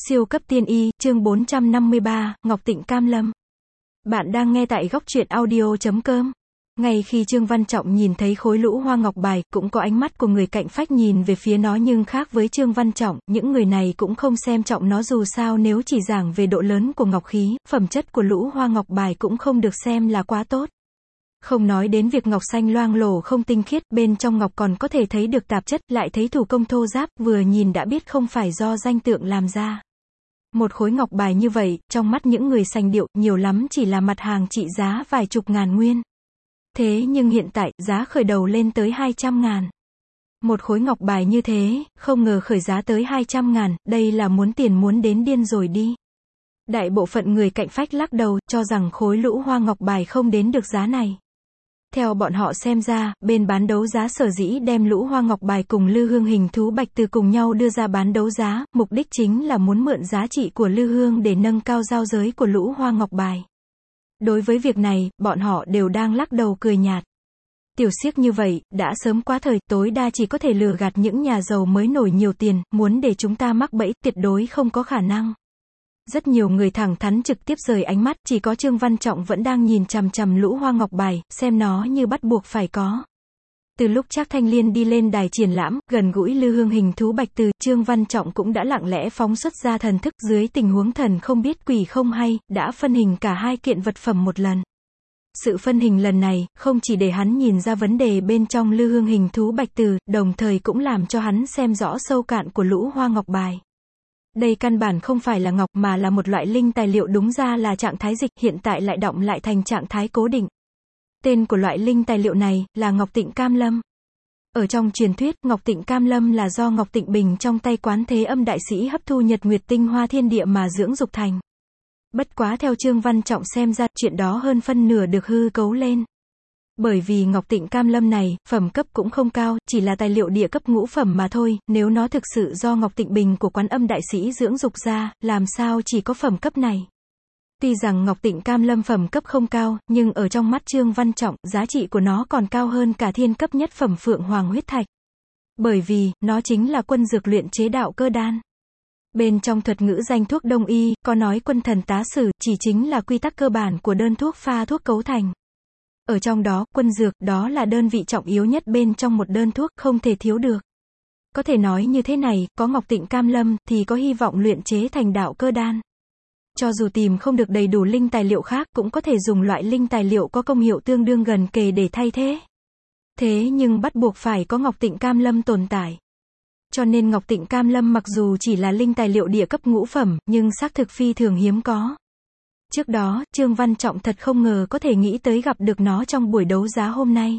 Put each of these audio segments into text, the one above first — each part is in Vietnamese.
Siêu cấp tiên y, chương 453, Ngọc Tịnh Cam Lâm. Bạn đang nghe tại góc truyện audio.com. Ngay khi Trương Văn Trọng nhìn thấy khối lũ hoa ngọc bài, cũng có ánh mắt của người cạnh phách nhìn về phía nó, nhưng khác với Trương Văn Trọng, những người này cũng không xem trọng nó, dù sao nếu chỉ giảng về độ lớn của ngọc khí, phẩm chất của lũ hoa ngọc bài cũng không được xem là quá tốt. Không nói đến việc ngọc xanh loang lổ không tinh khiết, bên trong ngọc còn có thể thấy được tạp chất, lại thấy thủ công thô ráp, vừa nhìn đã biết không phải do danh tượng làm ra. Một khối ngọc bài như vậy, trong mắt những người sành điệu, nhiều lắm chỉ là mặt hàng trị giá vài chục ngàn nguyên. Thế nhưng hiện tại, giá khởi đầu lên tới 200.000. Một khối ngọc bài như thế, không ngờ khởi giá tới 200.000, đây là muốn tiền muốn đến điên rồi đi. Đại bộ phận người cạnh phách lắc đầu, cho rằng khối lũ hoa ngọc bài không đến được giá này. Theo bọn họ xem ra, bên bán đấu giá sở dĩ đem lũ hoa ngọc bài cùng lư hương hình thú bạch từ cùng nhau đưa ra bán đấu giá, mục đích chính là muốn mượn giá trị của lư hương để nâng cao giao giới của lũ hoa ngọc bài. Đối với việc này, bọn họ đều đang lắc đầu cười nhạt. Tiểu xiếc như vậy, đã sớm quá thời, tối đa chỉ có thể lừa gạt những nhà giàu mới nổi nhiều tiền, muốn để chúng ta mắc bẫy, tuyệt đối không có khả năng. Rất nhiều người thẳng thắn trực tiếp rời ánh mắt, chỉ có Trương Văn Trọng vẫn đang nhìn chằm chằm lũ hoa ngọc bài, xem nó như bắt buộc phải có. Từ lúc Trác Thanh Liên đi lên đài triển lãm, gần gũi lư hương hình thú bạch từ, Trương Văn Trọng cũng đã lặng lẽ phóng xuất ra thần thức, dưới tình huống thần không biết quỷ không hay, đã phân hình cả hai kiện vật phẩm một lần. Sự phân hình lần này, không chỉ để hắn nhìn ra vấn đề bên trong lư hương hình thú bạch từ, đồng thời cũng làm cho hắn xem rõ sâu cạn của lũ hoa ngọc bài. Đây căn bản không phải là ngọc mà là một loại linh tài liệu, đúng ra là trạng thái dịch, hiện tại lại đọng lại thành trạng thái cố định. Tên của loại linh tài liệu này là Ngọc Tịnh Cam Lâm. Ở trong truyền thuyết, Ngọc Tịnh Cam Lâm là do Ngọc Tịnh Bình trong tay Quán Thế Âm đại sĩ hấp thu nhật nguyệt tinh hoa thiên địa mà dưỡng dục thành. Bất quá theo Trương Văn Trọng xem ra, chuyện đó hơn phân nửa được hư cấu lên. Bởi vì Ngọc Tịnh Cam Lâm này, phẩm cấp cũng không cao, chỉ là tài liệu địa cấp ngũ phẩm mà thôi, nếu nó thực sự do Ngọc Tịnh Bình của Quán Âm đại sĩ dưỡng dục ra, làm sao chỉ có phẩm cấp này. Tuy rằng Ngọc Tịnh Cam Lâm phẩm cấp không cao, nhưng ở trong mắt Trương Văn Trọng, giá trị của nó còn cao hơn cả thiên cấp nhất phẩm Phượng Hoàng huyết thạch. Bởi vì, nó chính là quân dược luyện chế đạo cơ đan. Bên trong thuật ngữ danh thuốc đông y, có nói quân thần tá sử, chỉ chính là quy tắc cơ bản của đơn thuốc pha thuốc cấu thành. Ở trong đó, quân dược, đó là đơn vị trọng yếu nhất bên trong một đơn thuốc, không thể thiếu được. Có thể nói như thế này, có Ngọc Tịnh Cam Lâm, thì có hy vọng luyện chế thành đạo cơ đan. Cho dù tìm không được đầy đủ linh tài liệu khác, cũng có thể dùng loại linh tài liệu có công hiệu tương đương gần kề để thay thế. Thế nhưng bắt buộc phải có Ngọc Tịnh Cam Lâm tồn tại. Cho nên Ngọc Tịnh Cam Lâm mặc dù chỉ là linh tài liệu địa cấp ngũ phẩm, nhưng xác thực phi thường hiếm có. Trước đó, Trương Văn Trọng thật không ngờ có thể nghĩ tới gặp được nó trong buổi đấu giá hôm nay.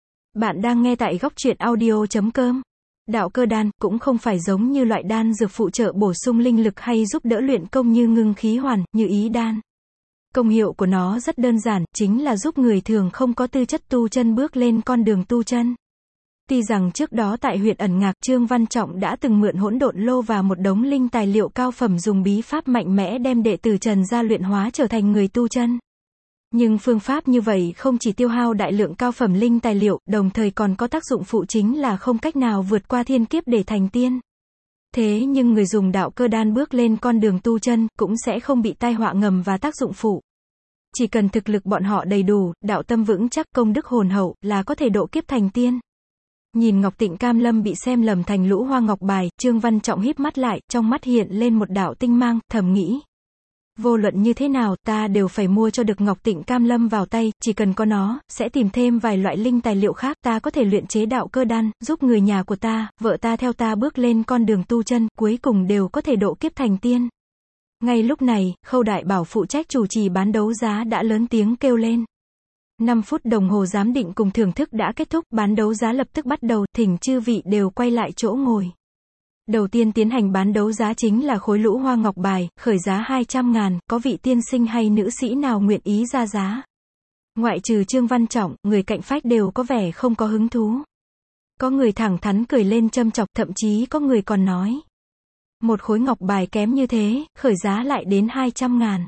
Bạn đang nghe tại góc truyện audio.com. Đạo cơ đan cũng không phải giống như loại đan dược phụ trợ bổ sung linh lực hay giúp đỡ luyện công như ngưng khí hoàn, như ý đan. Công hiệu của nó rất đơn giản, chính là giúp người thường không có tư chất tu chân bước lên con đường tu chân. Tuy rằng trước đó tại huyện Ẩn Ngạc, Trương Văn Trọng đã từng mượn hỗn độn lô và một đống linh tài liệu cao phẩm dùng bí pháp mạnh mẽ đem đệ tử Trần gia luyện hóa trở thành người tu chân. Nhưng phương pháp như vậy không chỉ tiêu hao đại lượng cao phẩm linh tài liệu, đồng thời còn có tác dụng phụ chính là không cách nào vượt qua thiên kiếp để thành tiên. Thế nhưng người dùng đạo cơ đan bước lên con đường tu chân, cũng sẽ không bị tai họa ngầm và tác dụng phụ. Chỉ cần thực lực bọn họ đầy đủ, đạo tâm vững chắc, công đức hồn hậu, là có thể độ kiếp thành tiên. Nhìn Ngọc Tịnh Cam Lâm bị xem lầm thành lũ hoa ngọc bài, Trương Văn Trọng híp mắt lại, trong mắt hiện lên một đạo tinh mang, thầm nghĩ. Vô luận như thế nào, ta đều phải mua cho được Ngọc Tịnh Cam Lâm vào tay, chỉ cần có nó, sẽ tìm thêm vài loại linh tài liệu khác, ta có thể luyện chế đạo cơ đan, giúp người nhà của ta, vợ ta theo ta bước lên con đường tu chân, cuối cùng đều có thể độ kiếp thành tiên. Ngay lúc này, Khâu Đại Bảo phụ trách chủ trì bán đấu giá đã lớn tiếng kêu lên. 5 phút đồng hồ giám định cùng thưởng thức đã kết thúc, bán đấu giá lập tức bắt đầu, thỉnh chư vị đều quay lại chỗ ngồi. Đầu tiên tiến hành bán đấu giá chính là khối lũ hoa ngọc bài, khởi giá 200.000, có vị tiên sinh hay nữ sĩ nào nguyện ý ra giá? Ngoại trừ Trương Văn Trọng, người cạnh phách đều có vẻ không có hứng thú. Có người thẳng thắn cười lên châm chọc, thậm chí có người còn nói. Một khối ngọc bài kém như thế, khởi giá lại đến 200.000.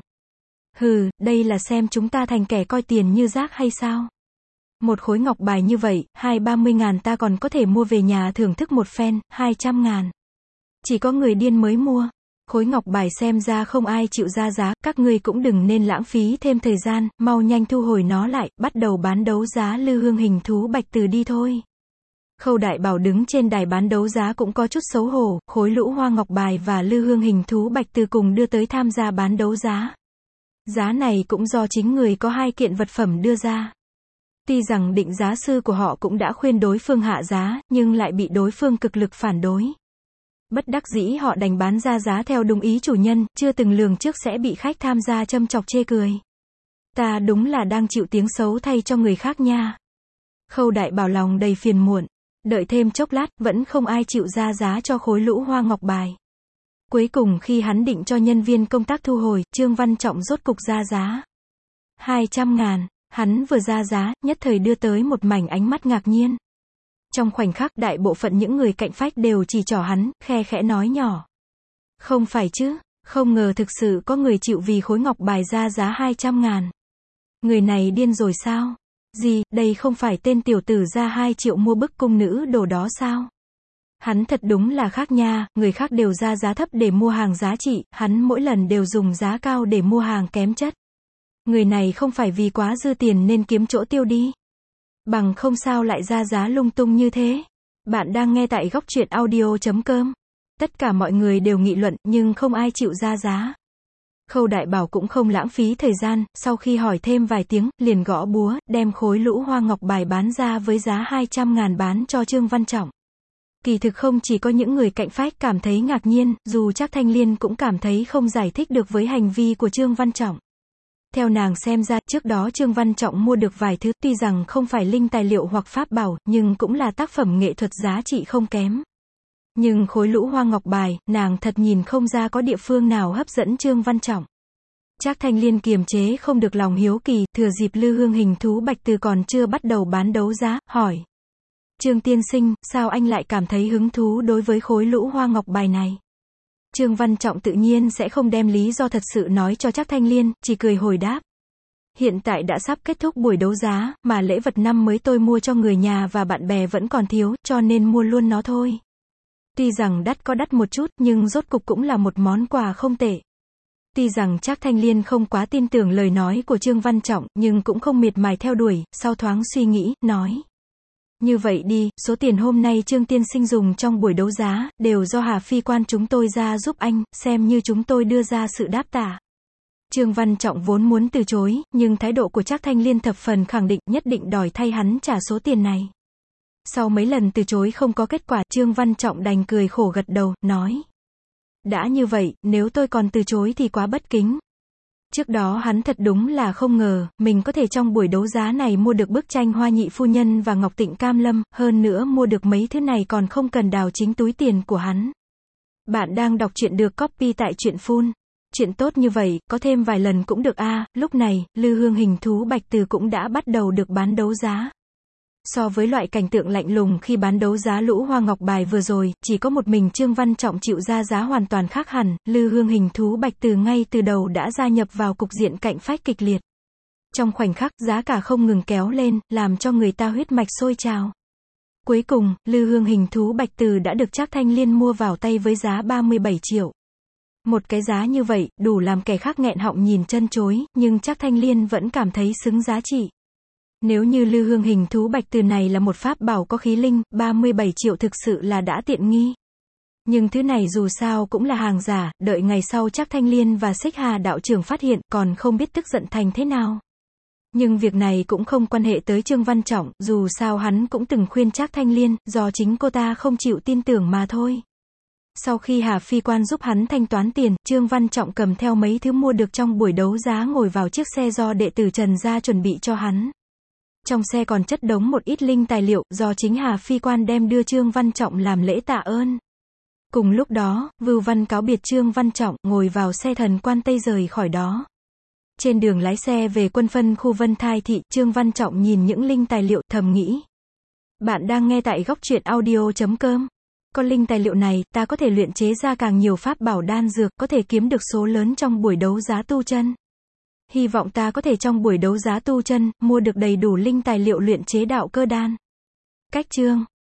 Hừ, đây là xem chúng ta thành kẻ coi tiền như rác hay sao? Một khối ngọc bài như vậy, 20-30 ta còn có thể mua về nhà thưởng thức một phen, 200.000. Chỉ có người điên mới mua. Khối ngọc bài xem ra không ai chịu ra giá, các ngươi cũng đừng nên lãng phí thêm thời gian, mau nhanh thu hồi nó lại, bắt đầu bán đấu giá lư hương hình thú bạch từ đi thôi. Khâu Đại Bảo đứng trên đài bán đấu giá cũng có chút xấu hổ, khối lũ hoa ngọc bài và lư hương hình thú bạch từ cùng đưa tới tham gia bán đấu giá. Giá này cũng do chính người có hai kiện vật phẩm đưa ra. Tuy rằng định giá sư của họ cũng đã khuyên đối phương hạ giá, nhưng lại bị đối phương cực lực phản đối. Bất đắc dĩ họ đành bán ra giá theo đúng ý chủ nhân, chưa từng lường trước sẽ bị khách tham gia châm chọc chê cười. Ta đúng là đang chịu tiếng xấu thay cho người khác nha. Khâu Đại Bảo lòng đầy phiền muộn. Đợi thêm chốc lát, vẫn không ai chịu ra giá cho khối lũ hoa ngọc bài. Cuối cùng khi hắn định cho nhân viên công tác thu hồi, Trương Văn Trọng rốt cục ra giá. 200.000, hắn vừa ra giá, nhất thời đưa tới một mảnh ánh mắt ngạc nhiên. Trong khoảnh khắc, đại bộ phận những người cạnh phách đều chỉ trỏ hắn, khe khẽ nói nhỏ. Không phải chứ, không ngờ thực sự có người chịu vì khối ngọc bài ra giá 200.000. Người này điên rồi sao? Gì, đây không phải tên tiểu tử ra 2 triệu mua bức cung nữ đồ đó sao? Hắn thật đúng là khác nha, người khác đều ra giá thấp để mua hàng giá trị, hắn mỗi lần đều dùng giá cao để mua hàng kém chất. Người này không phải vì quá dư tiền nên kiếm chỗ tiêu đi. Bằng không sao lại ra giá lung tung như thế. Bạn đang nghe tại góc truyện audio.com. Tất cả mọi người đều nghị luận, nhưng không ai chịu ra giá. Khâu Đại Bảo cũng không lãng phí thời gian, sau khi hỏi thêm vài tiếng, liền gõ búa, đem khối lũ hoa ngọc bài bán ra với giá 200.000 bán cho Trương Văn Trọng. Kỳ thực không chỉ có những người cạnh phách cảm thấy ngạc nhiên, dù Trác Thanh Liên cũng cảm thấy không giải thích được với hành vi của Trương Văn Trọng. Theo nàng xem ra, trước đó Trương Văn Trọng mua được vài thứ, tuy rằng không phải linh tài liệu hoặc pháp bảo, nhưng cũng là tác phẩm nghệ thuật giá trị không kém. Nhưng khối lũ hoa ngọc bài, nàng thật nhìn không ra có địa phương nào hấp dẫn Trương Văn Trọng. Trác Thanh Liên kiềm chế không được lòng hiếu kỳ, thừa dịp lư hương hình thú bạch từ còn chưa bắt đầu bán đấu giá, hỏi. Trương tiên sinh, sao anh lại cảm thấy hứng thú đối với khối lũ hoa ngọc bài này? Trương Văn Trọng tự nhiên sẽ không đem lý do thật sự nói cho Trác Thanh Liên, chỉ cười hồi đáp. Hiện tại đã sắp kết thúc buổi đấu giá, mà lễ vật năm mới tôi mua cho người nhà và bạn bè vẫn còn thiếu, cho nên mua luôn nó thôi. Tuy rằng đắt có đắt một chút, nhưng rốt cục cũng là một món quà không tệ. Tuy rằng Trác Thanh Liên không quá tin tưởng lời nói của Trương Văn Trọng, nhưng cũng không miệt mài theo đuổi, sau thoáng suy nghĩ, nói. Như vậy đi, số tiền hôm nay Trương tiên sinh dùng trong buổi đấu giá, đều do Hà Phi quan chúng tôi ra giúp anh, xem như chúng tôi đưa ra sự đáp trả. Trương Văn Trọng vốn muốn từ chối, nhưng thái độ của Trác Thanh Liên thập phần khẳng định, nhất định đòi thay hắn trả số tiền này. Sau mấy lần từ chối không có kết quả, Trương Văn Trọng đành cười khổ gật đầu, nói. Đã như vậy, nếu tôi còn từ chối thì quá bất kính. Trước đó hắn thật đúng là không ngờ, mình có thể trong buổi đấu giá này mua được bức tranh Hoa Nhị Phu Nhân và Ngọc Tịnh Cam Lâm, hơn nữa mua được mấy thứ này còn không cần đào chính túi tiền của hắn. Bạn đang đọc truyện được copy tại truyện Phun. Chuyện tốt như vậy, có thêm vài lần cũng được a. Lúc này, lư hương hình thú bạch từ cũng đã bắt đầu được bán đấu giá. So với loại cảnh tượng lạnh lùng khi bán đấu giá lũ hoa ngọc bài vừa rồi, chỉ có một mình Trương Văn Trọng chịu ra giá hoàn toàn khác hẳn, lư hương hình thú bạch từ ngay từ đầu đã gia nhập vào cục diện cạnh phách kịch liệt. Trong khoảnh khắc, giá cả không ngừng kéo lên, làm cho người ta huyết mạch sôi trào. Cuối cùng, lư hương hình thú bạch từ đã được Trác Thanh Liên mua vào tay với giá 37 triệu. Một cái giá như vậy, đủ làm kẻ khác nghẹn họng nhìn chân chối, nhưng Trác Thanh Liên vẫn cảm thấy xứng giá trị. Nếu như lư hương hình thú bạch từ này là một pháp bảo có khí linh, 37 triệu thực sự là đã tiện nghi. Nhưng thứ này dù sao cũng là hàng giả, đợi ngày sau Trác Thanh Liên và Xích Hà đạo trưởng phát hiện, còn không biết tức giận thành thế nào. Nhưng việc này cũng không quan hệ tới Trương Văn Trọng, dù sao hắn cũng từng khuyên Trác Thanh Liên, do chính cô ta không chịu tin tưởng mà thôi. Sau khi Hà Phi quan giúp hắn thanh toán tiền, Trương Văn Trọng cầm theo mấy thứ mua được trong buổi đấu giá ngồi vào chiếc xe do đệ tử Trần gia chuẩn bị cho hắn. Trong xe còn chất đống một ít linh tài liệu, do chính Hà Phi quan đem đưa Trương Văn Trọng làm lễ tạ ơn. Cùng lúc đó, Vưu Văn cáo biệt Trương Văn Trọng, ngồi vào xe thần quan Tây rời khỏi đó. Trên đường lái xe về quân phân khu Vân Thai thị, Trương Văn Trọng nhìn những linh tài liệu, thầm nghĩ. Bạn đang nghe tại góc truyện audio.com. Có linh tài liệu này, ta có thể luyện chế ra càng nhiều pháp bảo đan dược, có thể kiếm được số lớn trong buổi đấu giá tu chân. Hy vọng ta có thể trong buổi đấu giá tu chân, mua được đầy đủ linh tài liệu luyện chế đạo cơ đan. Cách chương